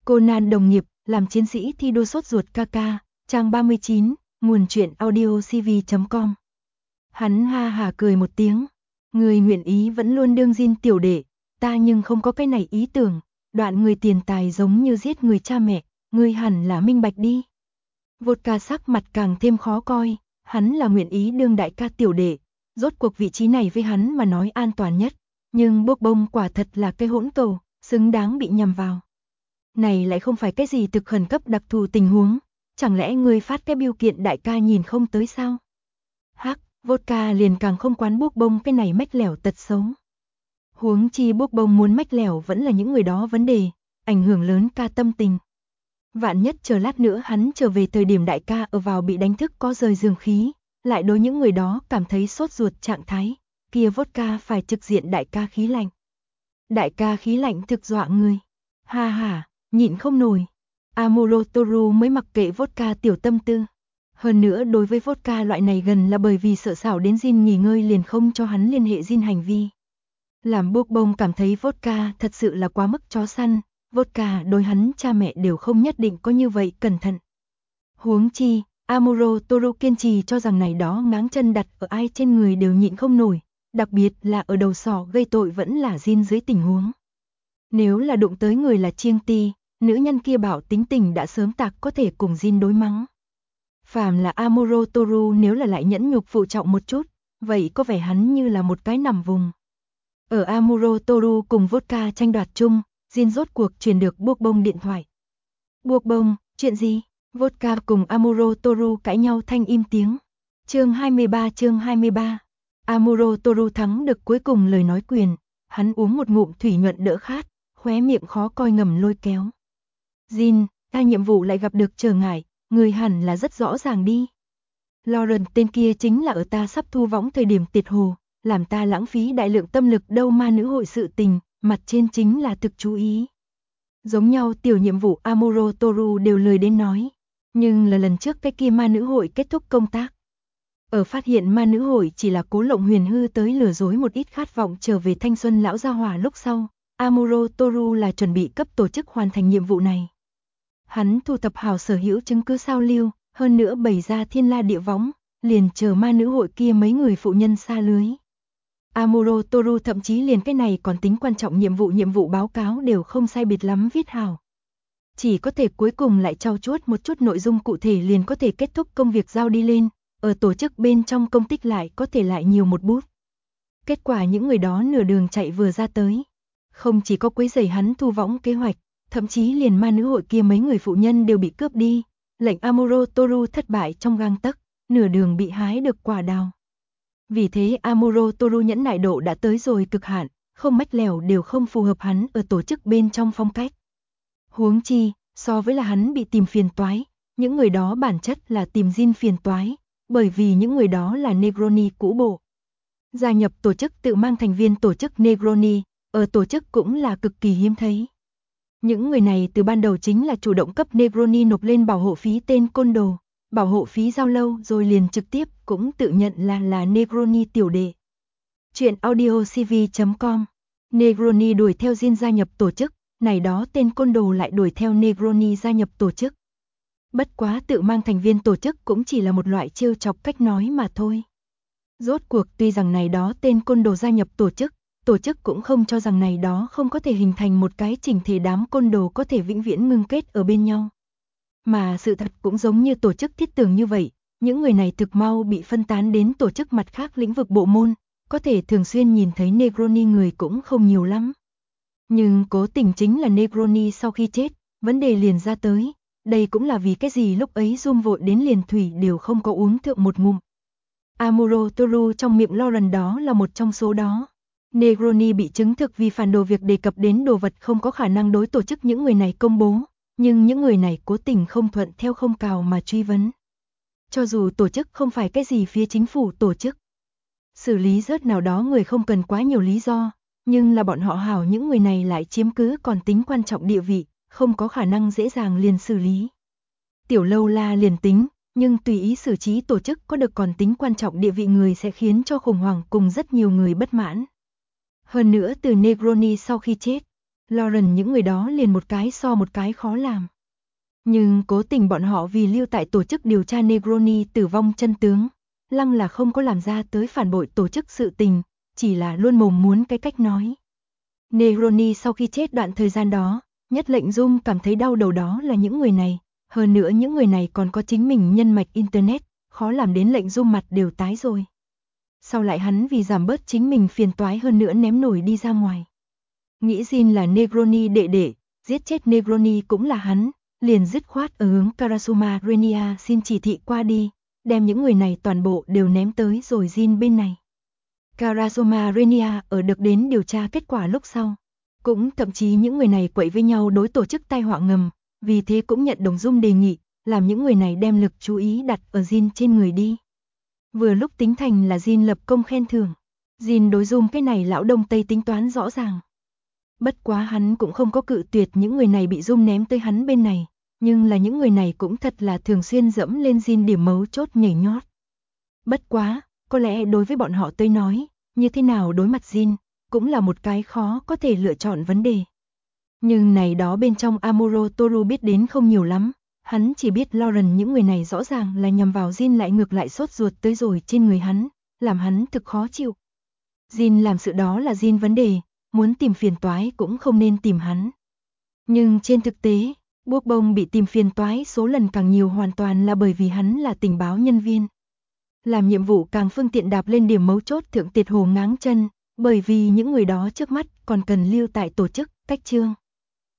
Conan đồng nghiệp, làm chiến sĩ thi đua sốt ruột ca ca, trang 39, nguồn truyện audio cv.com. Hắn ha hà cười một tiếng. Người nguyện ý vẫn luôn đương Jin tiểu đệ, ta nhưng không có cái này ý tưởng, đoạn người tiền tài giống như giết người cha mẹ, ngươi hẳn là minh bạch đi. Vodka sắc mặt càng thêm khó coi, hắn là nguyện ý đương đại ca tiểu đệ, rốt cuộc vị trí này với hắn mà nói an toàn nhất, nhưng bốc bông quả thật là cái hỗn cầu, xứng đáng bị nhầm vào. Này lại không phải cái gì thực khẩn cấp đặc thù tình huống, chẳng lẽ ngươi phát cái biêu kiện đại ca nhìn không tới sao? Hắc, Vodka liền càng không quán bốc bông cái này mách lẻo tật xấu. Huống chi bốc bông muốn mách lẻo vẫn là những người đó vấn đề, ảnh hưởng lớn ca tâm tình. Vạn nhất chờ lát nữa hắn trở về thời điểm đại ca ở vào bị đánh thức có rời giường khí, lại đối những người đó cảm thấy sốt ruột trạng thái, kia Vodka phải trực diện đại ca khí lạnh. Đại ca khí lạnh thực dọa người. Ha ha, nhịn không nổi. Amuro Toru mới mặc kệ Vodka tiểu tâm tư. Hơn nữa đối với Vodka loại này gần là bởi vì sợ xảo đến Jin nghỉ ngơi liền không cho hắn liên hệ Jin hành vi. Làm bốc bông cảm thấy Vodka thật sự là quá mức chó săn, Vodka đối hắn cha mẹ đều không nhất định có như vậy cẩn thận. Huống chi, Amuro Toru kiên trì cho rằng này đó ngáng chân đặt ở ai trên người đều nhịn không nổi, đặc biệt là ở đầu sỏ gây tội vẫn là Jin dưới tình huống. Nếu là đụng tới người là Chiêng Ti, nữ nhân kia bảo tính tình đã sớm tạc có thể cùng Jin đối mắng. Phàm là Amuro Toru nếu là lại nhẫn nhục phụ trọng một chút, vậy có vẻ hắn như là một cái nằm vùng. Ở Amuro Toru cùng Vodka tranh đoạt chung, Jin rốt cuộc truyền được buộc bông điện thoại. Buộc bông, chuyện gì? Vodka cùng Amuro Toru cãi nhau thanh im tiếng. Chương 23. Amuro Toru thắng được cuối cùng lời nói quyền, hắn uống một ngụm thủy nhuận đỡ khát, khóe miệng khó coi ngầm lôi kéo. Jin, ta nhiệm vụ lại gặp được trở ngại, người hẳn là rất rõ ràng đi. Lauren tên kia chính là ở ta sắp thu võng thời điểm tiệt hồ, làm ta lãng phí đại lượng tâm lực đâu ma nữ hội sự tình, mặt trên chính là thực chú ý. Giống nhau tiểu nhiệm vụ Amuro Toru đều lười đến nói, nhưng là lần trước cái kia ma nữ hội kết thúc công tác. Ở phát hiện ma nữ hội chỉ là cố lộng huyền hư tới lừa dối một ít khát vọng trở về thanh xuân lão gia hỏa lúc sau, Amuro Toru là chuẩn bị cấp tổ chức hoàn thành nhiệm vụ này. Hắn thu thập hào sở hữu chứng cứ sao lưu, hơn nữa bày ra thiên la địa võng, liền chờ ma nữ hội kia mấy người phụ nhân xa lưới. Amuro Toru thậm chí liền cái này còn tính quan trọng nhiệm vụ báo cáo đều không sai biệt lắm viết hào. Chỉ có thể cuối cùng lại trau chuốt một chút nội dung cụ thể liền có thể kết thúc công việc giao đi lên, ở tổ chức bên trong công tích lại có thể lại nhiều một bút. Kết quả những người đó nửa đường chạy vừa ra tới. Không chỉ có quấy rầy hắn thu võng kế hoạch, thậm chí liền ma nữ hội kia mấy người phụ nhân đều bị cướp đi, lệnh Amuro Toru thất bại trong gang tấc, nửa đường bị hái được quả đào. Vì thế Amuro Toru nhẫn nại độ đã tới rồi cực hạn, không mách lèo đều không phù hợp hắn ở tổ chức bên trong phong cách. Huống chi, so với là hắn bị tìm phiền toái, những người đó bản chất là tìm Jin phiền toái, bởi vì những người đó là Negroni cũ bộ. Gia nhập tổ chức tự mang thành viên tổ chức Negroni, ở tổ chức cũng là cực kỳ hiếm thấy. Những người này từ ban đầu chính là chủ động cấp Negroni nộp lên bảo hộ phí tên côn đồ, bảo hộ phí giao lâu rồi liền trực tiếp cũng tự nhận là Negroni tiểu đệ. Chuyện audio cv.com. Negroni đuổi theo Jin gia nhập tổ chức, này đó tên côn đồ lại đuổi theo Negroni gia nhập tổ chức. Bất quá tự mang thành viên tổ chức cũng chỉ là một loại trêu chọc cách nói mà thôi. Rốt cuộc tuy rằng này đó tên côn đồ gia nhập tổ chức cũng không cho rằng này đó không có thể hình thành một cái chỉnh thể đám côn đồ có thể vĩnh viễn ngưng kết ở bên nhau. Mà sự thật cũng giống như tổ chức thiết tưởng như vậy, những người này thực mau bị phân tán đến tổ chức mặt khác lĩnh vực bộ môn, có thể thường xuyên nhìn thấy Negroni người cũng không nhiều lắm. Nhưng cố tình chính là Negroni sau khi chết, vấn đề liền ra tới, đây cũng là vì cái gì lúc ấy Zoom vội đến liền thủy đều không có uống thượng một ngụm. Amuro Toru trong miệng Lauren đó là một trong số đó. Negroni bị chứng thực vì phản đồ việc đề cập đến đồ vật không có khả năng đối tổ chức những người này công bố, nhưng những người này cố tình không thuận theo không cào mà truy vấn. Cho dù tổ chức không phải cái gì phía chính phủ tổ chức, xử lý rớt nào đó người không cần quá nhiều lý do, nhưng là bọn họ hảo những người này lại chiếm cứ còn tính quan trọng địa vị, không có khả năng dễ dàng liền xử lý. Tiểu lâu la liền tính, nhưng tùy ý xử trí tổ chức có được còn tính quan trọng địa vị người sẽ khiến cho khủng hoảng cùng rất nhiều người bất mãn. Hơn nữa từ Negroni sau khi chết, Lauren những người đó liền một cái so một cái khó làm. Nhưng cố tình bọn họ vì lưu tại tổ chức điều tra Negroni tử vong chân tướng, lăng là không có làm ra tới phản bội tổ chức sự tình, chỉ là luôn mồm muốn cái cách nói. Negroni sau khi chết đoạn thời gian đó, nhất lệnh Zoom cảm thấy đau đầu đó là những người này, hơn nữa những người này còn có chính mình nhân mạch Internet, khó làm đến lệnh Zoom mặt đều tái rồi. Sau lại hắn vì giảm bớt chính mình phiền toái hơn nữa ném nổi đi ra ngoài. Nghĩ Jin là Negroni đệ đệ, giết chết Negroni cũng là hắn, liền dứt khoát ở hướng Karasuma Renia xin chỉ thị qua đi, đem những người này toàn bộ đều ném tới rồi Jin bên này. Karasuma Renia ở được đến điều tra kết quả lúc sau, cũng thậm chí những người này quậy với nhau đối tổ chức tai họa ngầm, vì thế cũng nhận Đồng Dung đề nghị, làm những người này đem lực chú ý đặt ở Jin trên người đi. Vừa lúc tính thành là Jin lập công khen thưởng, Jin đối Dung cái này lão đông tây tính toán rõ ràng. Bất quá hắn cũng không có cự tuyệt những người này bị Dung ném tới hắn bên này, nhưng là những người này cũng thật là thường xuyên dẫm lên Jin điểm mấu chốt nhảy nhót. Bất quá, có lẽ đối với bọn họ tới nói, như thế nào đối mặt Jin, cũng là một cái khó có thể lựa chọn vấn đề. Nhưng này đó bên trong Amuro Toru biết đến không nhiều lắm, hắn chỉ biết Lauren những người này rõ ràng là nhằm vào Jin lại ngược lại sốt ruột tới rồi trên người hắn, làm hắn thực khó chịu. Jin làm sự đó là Jin vấn đề, muốn tìm phiền toái cũng không nên tìm hắn. Nhưng trên thực tế, Buốc Bông bị tìm phiền toái số lần càng nhiều hoàn toàn là bởi vì hắn là tình báo nhân viên. Làm nhiệm vụ càng phương tiện đạp lên điểm mấu chốt thượng tiệt hồ ngáng chân, bởi vì những người đó trước mắt còn cần lưu tại tổ chức, cách chương.